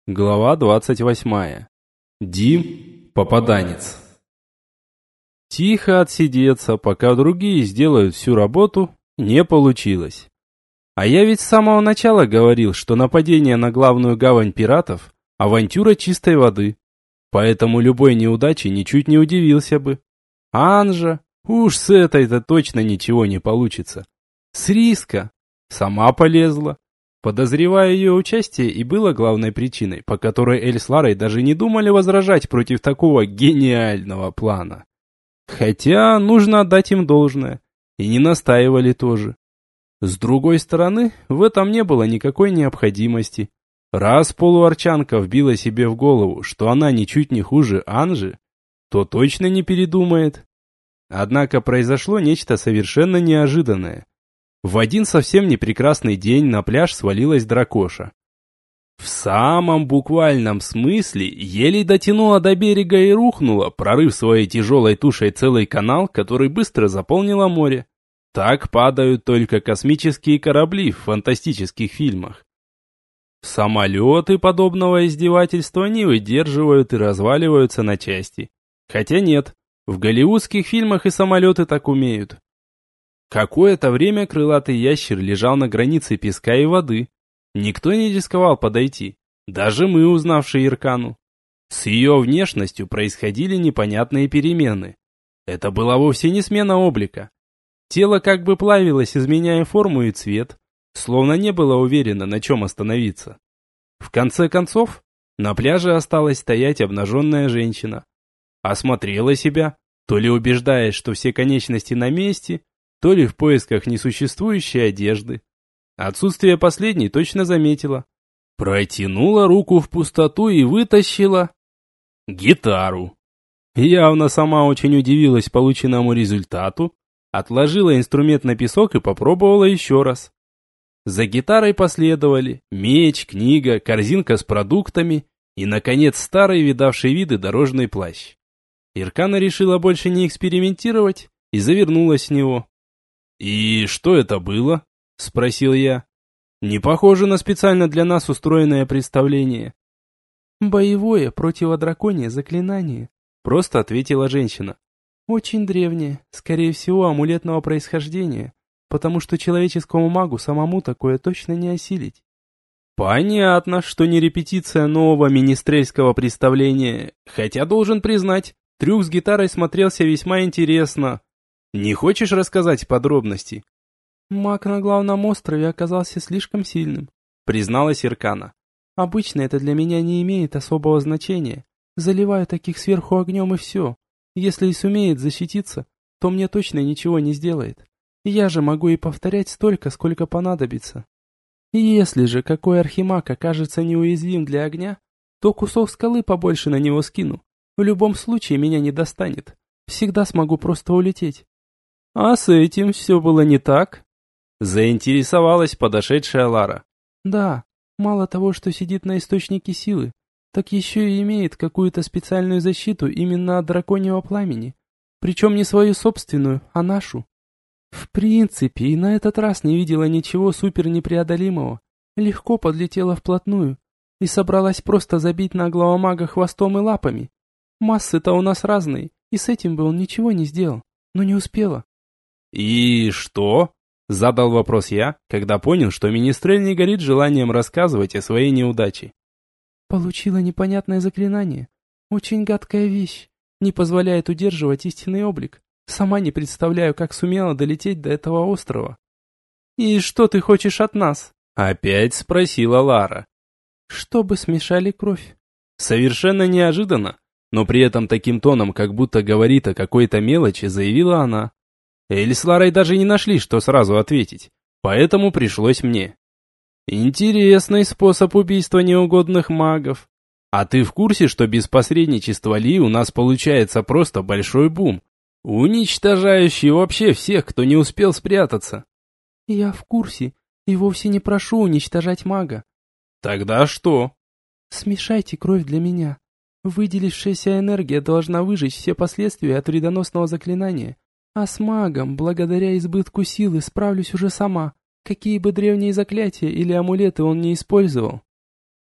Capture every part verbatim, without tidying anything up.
Глава двадцать восьмая. Дим, попаданец. Тихо отсидеться, пока другие сделают всю работу, не получилось. А я ведь с самого начала говорил, что нападение на главную гавань пиратов – авантюра чистой воды. Поэтому любой неудаче ничуть не удивился бы. Анжа, уж с этой-то точно ничего не получится. С риска. Сама полезла. Подозревая ее участие и было главной причиной, по которой Эль с Ларой даже не думали возражать против такого гениального плана. Хотя нужно отдать им должное, и не настаивали тоже. С другой стороны, в этом не было никакой необходимости. Раз полуарчанка вбила себе в голову, что она ничуть не хуже Анжи, то точно не передумает. Однако произошло нечто совершенно неожиданное. В один совсем непрекрасный день на пляж свалилась дракоша. В самом буквальном смысле еле дотянула до берега и рухнула, прорыв своей тяжелой тушей целый канал, который быстро заполнило море. Так падают только космические корабли в фантастических фильмах. Самолеты подобного издевательства не выдерживают и разваливаются на части. Хотя нет, в голливудских фильмах и самолеты так умеют. Какое-то время крылатый ящер лежал на границе песка и воды. Никто не рисковал подойти, даже мы, узнавшие Иркану. С ее внешностью происходили непонятные перемены. Это была вовсе не смена облика. Тело как бы плавилось, изменяя форму и цвет, словно не было уверено, на чем остановиться. В конце концов, на пляже осталась стоять обнаженная женщина. Осмотрела себя, то ли убеждаясь, что все конечности на месте, то ли в поисках несуществующей одежды. Отсутствие последней точно заметила. Протянула руку в пустоту и вытащила гитару. Явно сама очень удивилась полученному результату, отложила инструмент на песок и попробовала еще раз. За гитарой последовали меч, книга, корзинка с продуктами и, наконец, старый видавший виды дорожный плащ. Иркана решила больше не экспериментировать и завернулась в него. «И что это было?» – спросил я. «Не похоже на специально для нас устроенное представление». «Боевое противодраконье заклинание», – просто ответила женщина. «Очень древнее, скорее всего, амулетного происхождения, потому что человеческому магу самому такое точно не осилить». Понятно, что не репетиция нового министрельского представления, хотя, должен признать, трюк с гитарой смотрелся весьма интересно. Не хочешь рассказать подробности? Маг на главном острове оказался слишком сильным, призналась Иркана. Обычно это для меня не имеет особого значения. Заливаю таких сверху огнем и все. Если и сумеет защититься, то мне точно ничего не сделает. Я же могу и повторять столько, сколько понадобится. Если же какой архимаг окажется неуязвим для огня, то кусок скалы побольше на него скину. В любом случае меня не достанет. Всегда смогу просто улететь. А с этим все было не так? Заинтересовалась подошедшая Лара. Да, мало того, что сидит на источнике силы, так еще и имеет какую-то специальную защиту именно от драконьего пламени. Причем не свою собственную, а нашу. В принципе, и на этот раз не видела ничего супернепреодолимого. Легко подлетела вплотную и собралась просто забить наглого мага хвостом и лапами. Массы-то у нас разные, и с этим бы он ничего не сделал, но не успела. «И что?» – задал вопрос я, когда понял, что Министрель не горит желанием рассказывать о своей неудаче. Получила непонятное заклинание. Очень гадкая вещь. Не позволяет удерживать истинный облик. Сама не представляю, как сумела долететь до этого острова. «И что ты хочешь от нас?» – опять спросила Лара. «Чтобы смешали кровь». Совершенно неожиданно, но при этом таким тоном, как будто говорит о какой-то мелочи, заявила она. Эль с Ларой даже не нашли, что сразу ответить, поэтому пришлось мне. Интересный способ убийства неугодных магов. А ты в курсе, что без посредничества Ли у нас получается просто большой бум, уничтожающий вообще всех, кто не успел спрятаться? Я в курсе и вовсе не прошу уничтожать мага. Тогда что? Смешайте кровь для меня. Выделившаяся энергия должна выжечь все последствия от вредоносного заклинания. А с магом, благодаря избытку силы, справлюсь уже сама, какие бы древние заклятия или амулеты он не использовал.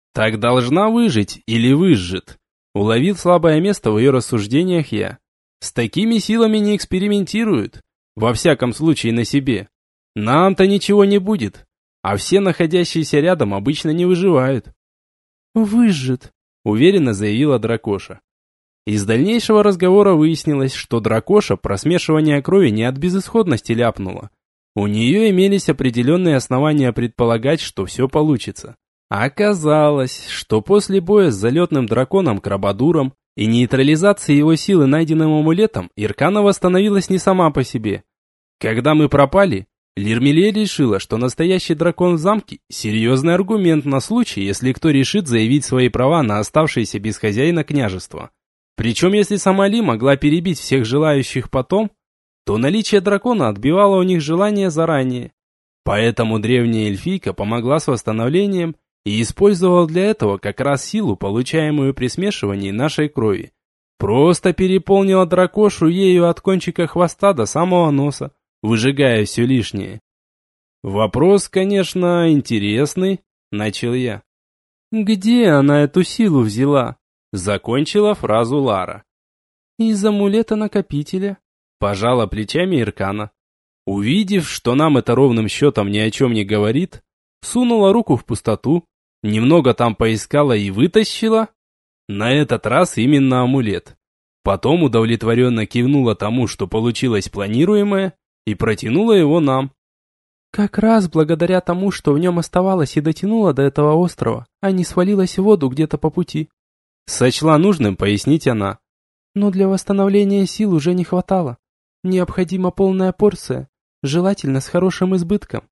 Так должна выжить или выжжет. Уловил слабое место в ее рассуждениях я. С такими силами не экспериментируют. Во всяком случае на себе. Нам-то ничего не будет. А все находящиеся рядом обычно не выживают. «Выжжет», — уверенно заявила Дракоша. Из дальнейшего разговора выяснилось, что Дракоша про смешивание крови не от безысходности ляпнула. У нее имелись определенные основания предполагать, что все получится. Оказалось, что после боя с залетным драконом Крабадуром и нейтрализации его силы найденным амулетом, Иркана восстановилась не сама по себе. Когда мы пропали, Лирмелия решила, что настоящий дракон в замке – серьезный аргумент на случай, если кто решит заявить свои права на оставшееся без хозяина княжество. Причем, если сама Ли могла перебить всех желающих потом, то наличие дракона отбивало у них желание заранее. Поэтому древняя эльфийка помогла с восстановлением и использовала для этого как раз силу, получаемую при смешивании нашей крови. Просто переполнила Дракошу ею от кончика хвоста до самого носа, выжигая все лишнее. «Вопрос, конечно, интересный», — начал я. «Где она эту силу взяла?» — закончила фразу Лара. «Из амулета-накопителя», — пожала плечами Иркана. Увидев, что нам это ровным счетом ни о чем не говорит, сунула руку в пустоту, немного там поискала и вытащила. На этот раз именно амулет. Потом удовлетворенно кивнула тому, что получилось планируемое, и протянула его нам. «Как раз благодаря тому, что в нем оставалось и дотянуло до этого острова, а не свалилось в воду где-то по пути», — сочла нужным пояснить она. «Но для восстановления сил уже не хватало. Необходима полная порция, желательно с хорошим избытком».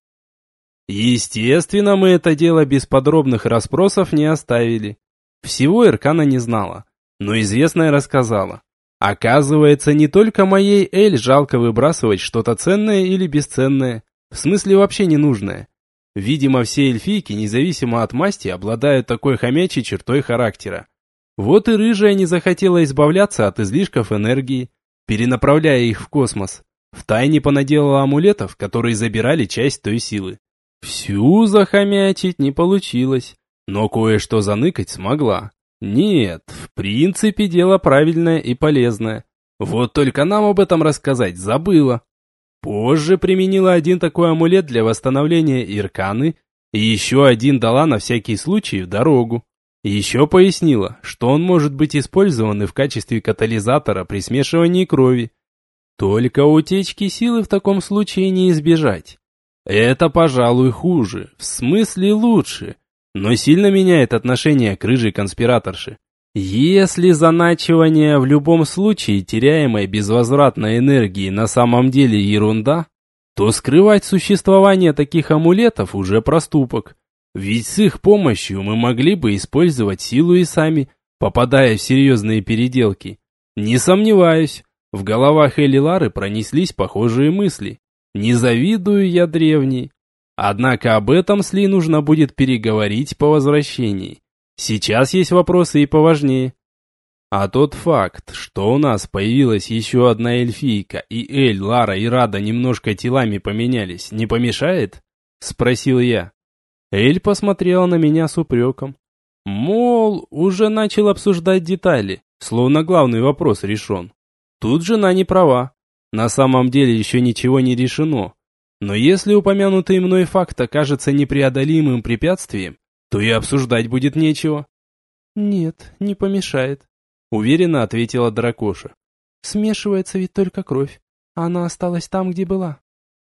Естественно, мы это дело без подробных расспросов не оставили. Всего Иркана не знала, но известное рассказала. Оказывается, не только моей Эль жалко выбрасывать что-то ценное или бесценное, в смысле вообще ненужное. Видимо, все эльфийки, независимо от масти, обладают такой хомячей чертой характера. Вот и рыжая не захотела избавляться от излишков энергии, перенаправляя их в космос. Втайне понаделала амулетов, которые забирали часть той силы. Всю захомячить не получилось, но кое-что заныкать смогла. Нет, в принципе дело правильное и полезное. Вот только нам об этом рассказать забыла. Позже применила один такой амулет для восстановления Ирканы, и еще один дала на всякий случай в дорогу. Еще пояснила, что он может быть использован и в качестве катализатора при смешивании крови. Только утечки силы в таком случае не избежать. Это, пожалуй, хуже, в смысле лучше, но сильно меняет отношение к рыжей конспираторше. Если заначивание в любом случае теряемой безвозвратной энергии на самом деле ерунда, то скрывать существование таких амулетов уже проступок. Ведь с их помощью мы могли бы использовать силу и сами, попадая в серьезные переделки. Не сомневаюсь, в головах Эль и Лары пронеслись похожие мысли. Не завидую я древней. Однако об этом с Ли нужно будет переговорить по возвращении. Сейчас есть вопросы и поважнее. А тот факт, что у нас появилась еще одна эльфийка, и Эль, Лара и Рада немножко телами поменялись, не помешает? Спросил я. Эль посмотрела на меня с упреком. Мол, уже начал обсуждать детали, словно главный вопрос решен. Тут жена не права. На самом деле еще ничего не решено. Но если упомянутый мной факт окажется непреодолимым препятствием, то и обсуждать будет нечего. «Нет, не помешает», — уверенно ответила Дракоша. «Смешивается ведь только кровь, а она осталась там, где была».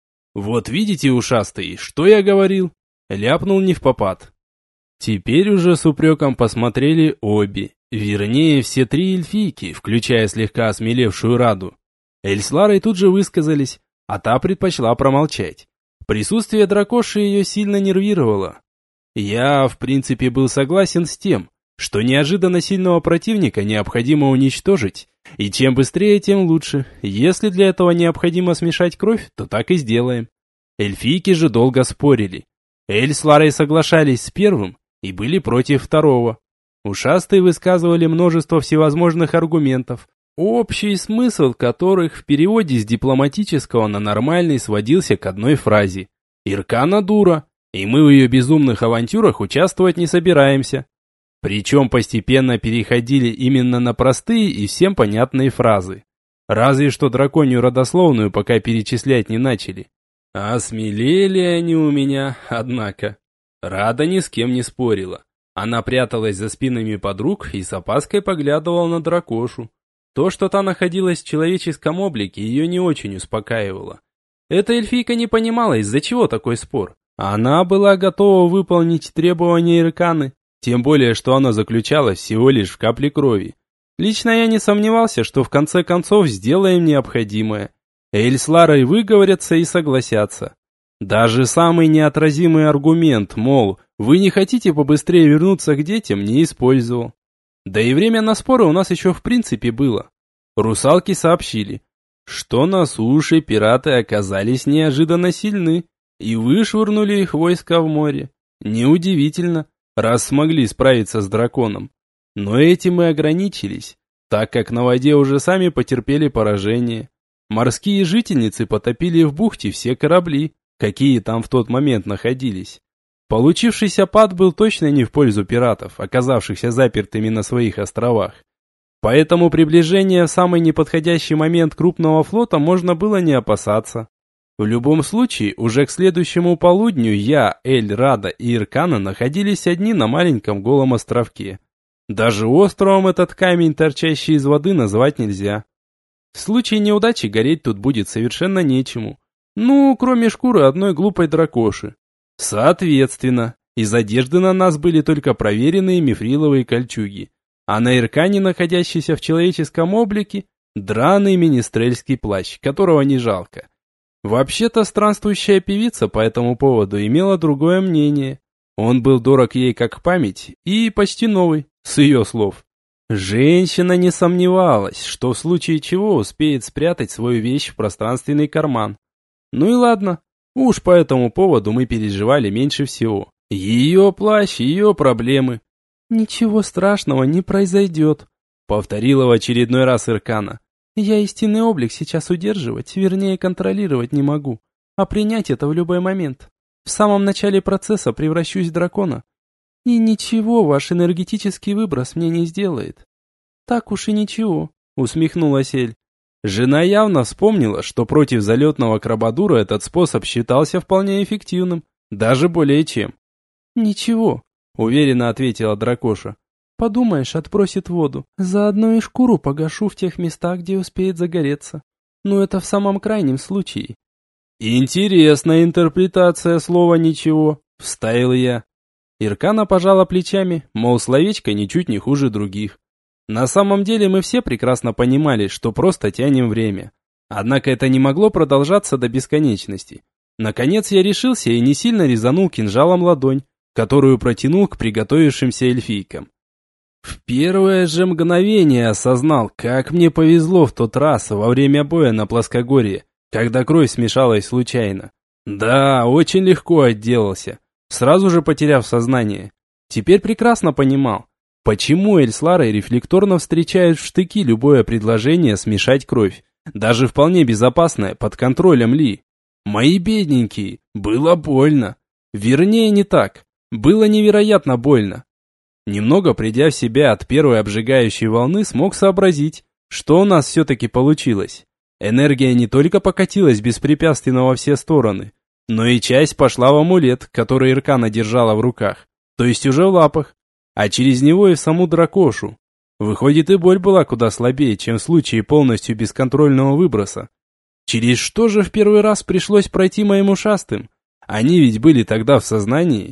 «Вот видите, ушастый, что я говорил?» Ляпнул невпопад. Теперь уже с упреком посмотрели обе, вернее все три эльфийки, включая слегка осмелевшую Раду. Эль с Ларой тут же высказались, а та предпочла промолчать. Присутствие Дракоши ее сильно нервировало. Я, в принципе, был согласен с тем, что неожиданно сильного противника необходимо уничтожить, и чем быстрее, тем лучше. Если для этого необходимо смешать кровь, то так и сделаем. Эльфийки же долго спорили. Эль с Ларой соглашались с первым и были против второго. Ушастые высказывали множество всевозможных аргументов, общий смысл которых в переводе с дипломатического на нормальный сводился к одной фразе. «Иркана дура, и мы в ее безумных авантюрах участвовать не собираемся». Причем постепенно переходили именно на простые и всем понятные фразы. Разве что драконью родословную пока перечислять не начали. Осмелели они у меня, однако. Рада ни с кем не спорила. Она пряталась за спинами подруг и с опаской поглядывала на дракошу. То, что та находилась в человеческом облике, ее не очень успокаивало. Эта эльфийка не понимала, из-за чего такой спор. Она была готова выполнить требования Ирканы, тем более, что оно заключалось всего лишь в капле крови. Лично я не сомневался, что в конце концов сделаем необходимое. Эль с Ларой выговорятся и согласятся. Даже самый неотразимый аргумент, мол, вы не хотите побыстрее вернуться к детям, не использовал. Да и время на споры у нас еще в принципе было. Русалки сообщили, что на суше пираты оказались неожиданно сильны и вышвырнули их войска в море. Неудивительно, раз смогли справиться с драконом. Но этим мы ограничились, так как на воде уже сами потерпели поражение. Морские жительницы потопили в бухте все корабли, какие там в тот момент находились. Получившийся пад был точно не в пользу пиратов, оказавшихся запертыми на своих островах. Поэтому приближение в самый неподходящий момент крупного флота можно было не опасаться. В любом случае, уже к следующему полудню я, Эль, Рада и Иркана находились одни на маленьком голом островке. Даже островом этот камень, торчащий из воды, назвать нельзя. В случае неудачи гореть тут будет совершенно нечему. Ну, кроме шкуры одной глупой дракоши. Соответственно, из одежды на нас были только проверенные мифриловые кольчуги, а на Иркане, находящейся в человеческом облике, драный министрельский плащ, которого не жалко. Вообще-то странствующая певица по этому поводу имела другое мнение. Он был дорог ей как память и почти новый, с ее слов. Женщина не сомневалась, что в случае чего успеет спрятать свою вещь в пространственный карман. Ну и ладно, уж по этому поводу мы переживали меньше всего. Ее плащ, ее проблемы. «Ничего страшного не произойдет», — повторила в очередной раз Иркана. «Я истинный облик сейчас удерживать, вернее контролировать не могу, а принять это в любой момент. В самом начале процесса превращусь в дракона. И ничего ваш энергетический выброс мне не сделает». «Так уж и ничего», — усмехнулась Эль. Жена явно вспомнила, что против залетного крабадура этот способ считался вполне эффективным, даже более чем. «Ничего», — уверенно ответила дракоша. «Подумаешь, отбросит воду. Заодно и шкуру погашу в тех местах, где успеет загореться. Но это в самом крайнем случае». «Интересная интерпретация слова «ничего», — вставил я. Иркана пожала плечами, мол, словечко ничуть не хуже других. На самом деле мы все прекрасно понимали, что просто тянем время. Однако это не могло продолжаться до бесконечности. Наконец я решился и не сильно резанул кинжалом ладонь, которую протянул к приготовившимся эльфийкам. В первое же мгновение осознал, как мне повезло в тот раз во время боя на плоскогорье, когда кровь смешалась случайно. Да, очень легко отделался, сразу же потеряв сознание. Теперь прекрасно понимал, почему Эль с Ларой рефлекторно встречают в штыки любое предложение смешать кровь, даже вполне безопасное, под контролем Ли. Мои бедненькие, было больно. Вернее, не так. Было невероятно больно. Немного придя в себя от первой обжигающей волны, смог сообразить, что у нас все-таки получилось. Энергия не только покатилась беспрепятственно во все стороны, но и часть пошла в амулет, который Иркана держала в руках, то есть уже в лапах, а через него и в саму дракошу. Выходит, и боль была куда слабее, чем в случае полностью бесконтрольного выброса. Через что же в первый раз пришлось пройти моим ушастым? Они ведь были тогда в сознании.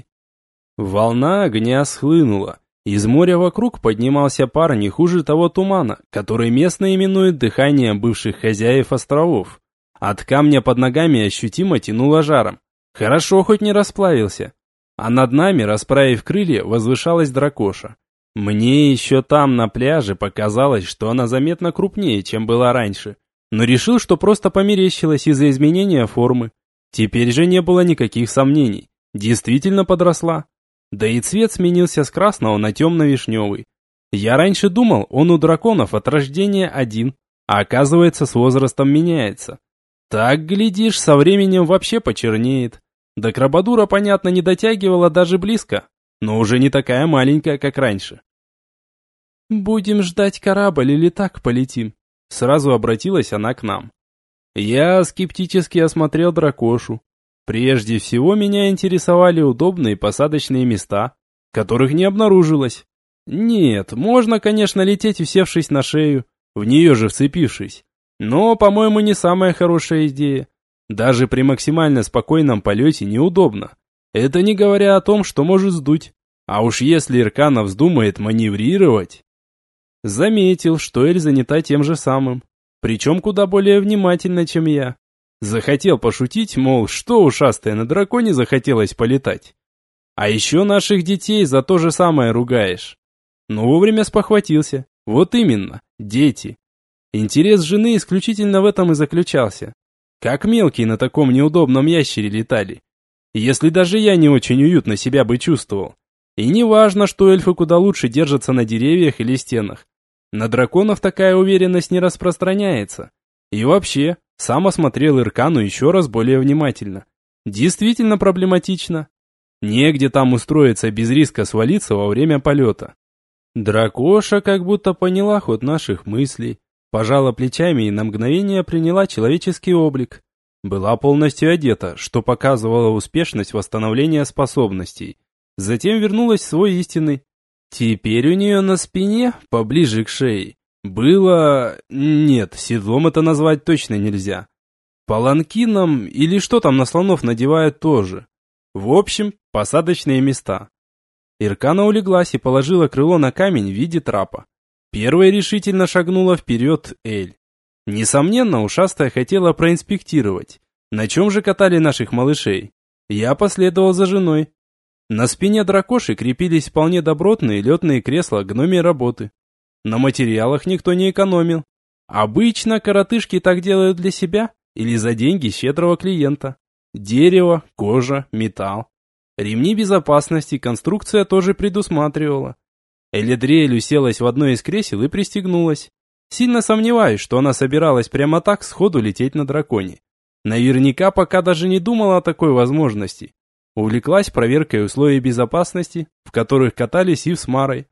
Волна огня схлынула. Из моря вокруг поднимался пар не хуже того тумана, который местно именуют дыханием бывших хозяев островов. От камня под ногами ощутимо тянуло жаром. Хорошо хоть не расплавился. А над нами, расправив крылья, возвышалась дракоша. Мне еще там, на пляже, показалось, что она заметно крупнее, чем была раньше. Но решил, что просто померещилась из-за изменения формы. Теперь же не было никаких сомнений. Действительно подросла. Да и цвет сменился с красного на темно-вишневый. Я раньше думал, он у драконов от рождения один, а оказывается, с возрастом меняется. Так, глядишь, со временем вообще почернеет. До крабадура, понятно, не дотягивала даже близко. но уже не такая маленькая, как раньше. «Будем ждать корабль или так полетим?» Сразу обратилась она к нам. Я скептически осмотрел дракошу. Прежде всего меня интересовали удобные посадочные места, которых не обнаружилось. Нет, можно, конечно, лететь, усевшись на шею, в нее же вцепившись. Но, по-моему, не самая хорошая идея. Даже при максимально спокойном полете неудобно. Это не говоря о том, что может сдуть. А уж если Иркана вздумает маневрировать... Заметил, что Эль занята тем же самым. Причем куда более внимательно, чем я. Захотел пошутить, мол, что ушастая на драконе захотелось полетать. А еще наших детей за то же самое ругаешь. Но вовремя спохватился. Вот именно, дети. Интерес жены исключительно в этом и заключался. Как мелкие на таком неудобном ящере летали. Если даже я не очень уютно себя бы чувствовал. И не важно, что эльфы куда лучше держатся на деревьях или стенах. На драконов такая уверенность не распространяется. И вообще, сам осмотрел Иркану еще раз более внимательно. Действительно проблематично. Негде там устроиться без риска свалиться во время полета. Дракоша как будто поняла ход наших мыслей, пожала плечами и на мгновение приняла человеческий облик. Была полностью одета, что показывало успешность восстановления способностей. Затем вернулась в свой истинный. Теперь у нее на спине, поближе к шее, было... Нет, седлом это назвать точно нельзя. Паланкином или что там на слонов надевают тоже. В общем, посадочные места. Иркана улеглась и положила крыло на камень в виде трапа. Первой решительно шагнула вперед Эль. Несомненно, ушастая хотела проинспектировать, на чем же катали наших малышей. Я последовал за женой. На спине дракоши крепились вполне добротные летные кресла гномьей работы. На материалах никто не экономил. Обычно коротышки так делают для себя или за деньги щедрого клиента. Дерево, кожа, металл. Ремни безопасности конструкция тоже предусматривала. Элидриэль уселась в одно из кресел и пристегнулась. Сильно сомневаюсь, что она собиралась прямо так сходу лететь на драконе. Наверняка пока даже не думала о такой возможности. Увлеклась проверкой условий безопасности, в которых катались Ив с Марой.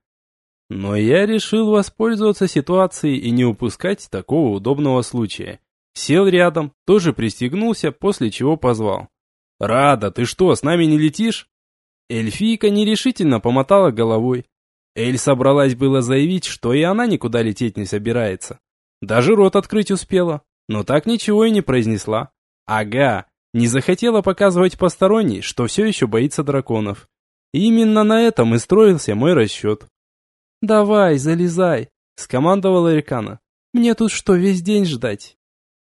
Но я решил воспользоваться ситуацией и не упускать такого удобного случая. Сел рядом, тоже пристегнулся, после чего позвал. «Рада, ты что, с нами не летишь?» Эльфийка нерешительно помотала головой. Эль собралась было заявить, что и она никуда лететь не собирается. Даже рот открыть успела, но так ничего и не произнесла. Ага, не захотела показывать посторонней, что все еще боится драконов. Именно на этом и строился мой расчет. «Давай, залезай», — скомандовала Иркана. «Мне тут что, весь день ждать?»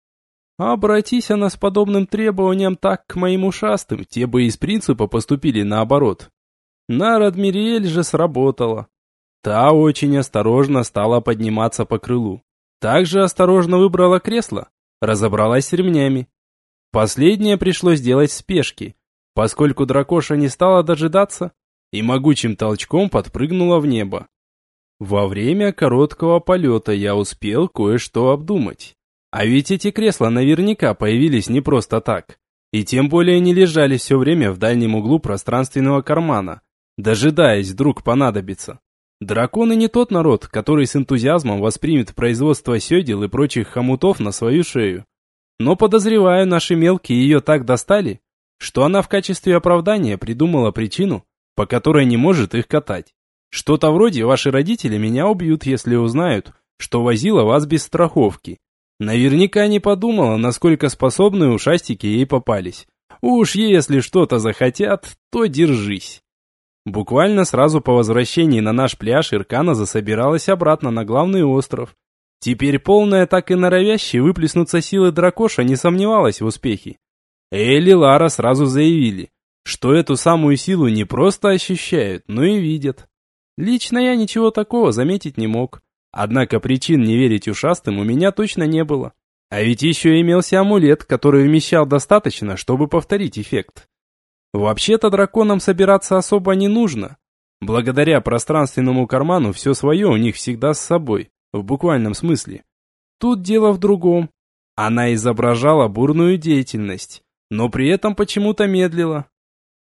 Обратись она с подобным требованием так к моим ушастым, те бы из принципа поступили наоборот. На Радмириэль же сработало. Та очень осторожно стала подниматься по крылу. Также осторожно выбрала кресло, разобралась с ремнями. Последнее пришлось делать в спешке, поскольку дракоша не стала дожидаться и могучим толчком подпрыгнула в небо. Во время короткого полета я успел кое-что обдумать. А ведь эти кресла наверняка появились не просто так. И тем более не лежали все время в дальнем углу пространственного кармана, дожидаясь, вдруг понадобится. Драконы не тот народ, который с энтузиазмом воспримет производство сёдел и прочих хомутов на свою шею. Но подозреваю, наши мелкие ее так достали, что она в качестве оправдания придумала причину, по которой не может их катать. Что-то вроде «ваши родители меня убьют, если узнают, что возила вас без страховки». Наверняка не подумала, насколько способные ушастики ей попались. Уж если что-то захотят, то держись. Буквально сразу по возвращении на наш пляж Иркана засобиралась обратно на главный остров. Теперь полная так и норовящая выплеснуться силы дракоша не сомневалась в успехе. Эль и Лара сразу заявили, что эту самую силу не просто ощущают, но и видят. Лично я ничего такого заметить не мог. Однако причин не верить ушастым у меня точно не было. А ведь еще имелся амулет, который вмещал достаточно, чтобы повторить эффект. Вообще-то драконам собираться особо не нужно. Благодаря пространственному карману все свое у них всегда с собой, в буквальном смысле. Тут дело в другом. Она изображала бурную деятельность, но при этом почему-то медлила.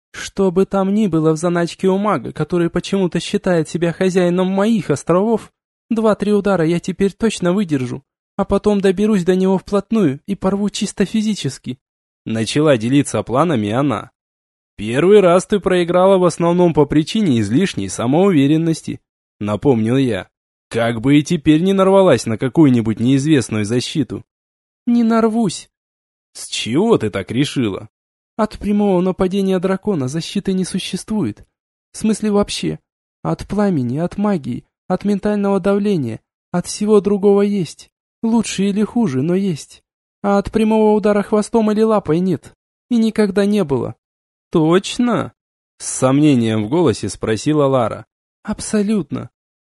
Что бы там ни было в заначке у мага, который почему-то считает себя хозяином моих островов, два-три удара я теперь точно выдержу, а потом доберусь до него вплотную и порву чисто физически. Начала делиться планами она. Первый раз ты проиграла в основном по причине излишней самоуверенности, напомнил я. Как бы и теперь не нарвалась на какую-нибудь неизвестную защиту. Не нарвусь. С чего ты так решила? От прямого нападения дракона защиты не существует. В смысле вообще. От пламени, от магии, от ментального давления, от всего другого есть. Лучше или хуже, но есть. А от прямого удара хвостом или лапой нет. И никогда не было. Точно? С сомнением в голосе спросила Лара. Абсолютно.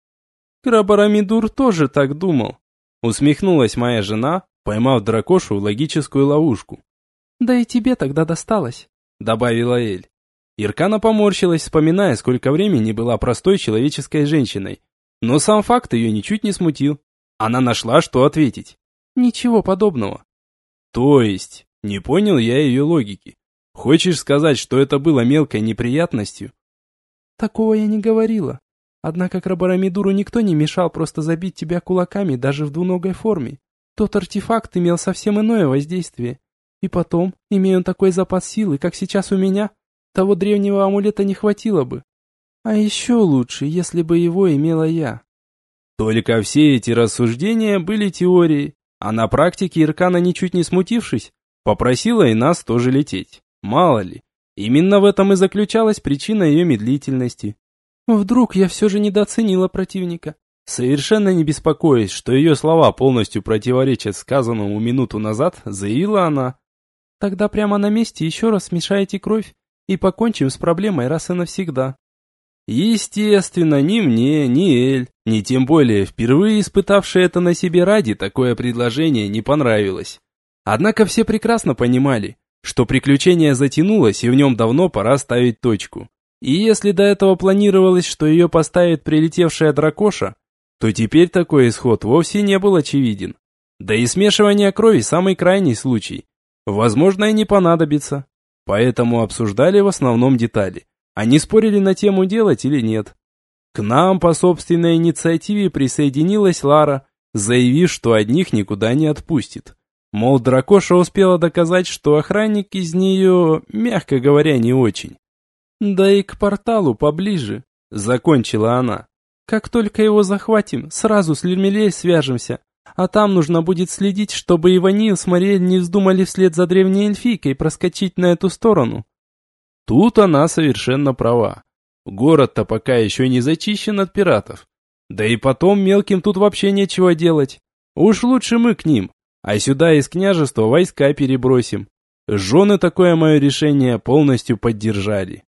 Крабарамидур тоже так думал. Усмехнулась моя жена, поймав дракошу в логическую ловушку. Да и тебе тогда досталось, добавила Эль. Иркана поморщилась, вспоминая, сколько времени была простой человеческой женщиной. Но сам факт ее ничуть не смутил. Она нашла, что ответить. Ничего подобного. То есть, не понял я ее логики. Хочешь сказать, что это было мелкой неприятностью? Такого я не говорила. Однако Крабарамидуру никто не мешал просто забить тебя кулаками даже в двуногой форме. Тот артефакт имел совсем иное воздействие. И потом, имея он такой запас силы, как сейчас у меня, того древнего амулета не хватило бы. А еще лучше, если бы его имела я. Только все эти рассуждения были теорией, а на практике Иркана, ничуть не смутившись, попросила и нас тоже лететь. Мало ли, именно в этом и заключалась причина ее медлительности. Вдруг я все же недооценила противника. Совершенно не беспокоясь, что ее слова полностью противоречат сказанному минуту назад, заявила она. Тогда прямо на месте еще раз смешайте кровь и покончим с проблемой раз и навсегда. Естественно, ни мне, ни Эль, ни тем более впервые испытавшей это на себе Ради такое предложение не понравилось. Однако все прекрасно понимали, что приключение затянулось и в нем давно пора ставить точку. И если до этого планировалось, что ее поставит прилетевшая дракоша, то теперь такой исход вовсе не был очевиден. Да и смешивание крови самый крайний случай. Возможно, и не понадобится. Поэтому обсуждали в основном детали. Они спорили на тему, делать или нет. К нам по собственной инициативе присоединилась Лара, заявив, что одних никуда не отпустит. Мол, дракоша успела доказать, что охранник из нее, мягко говоря, не очень. Да и к порталу поближе, закончила она. Как только его захватим, сразу с Лермелей свяжемся. А там нужно будет следить, чтобы Иванил с Мариэль не вздумали вслед за древней эльфийкой проскочить на эту сторону. Тут она совершенно права. Город-то пока еще не зачищен от пиратов. Да и потом мелким тут вообще нечего делать. Уж лучше мы к ним, а сюда из княжества войска перебросим. Жены такое мое решение полностью поддержали.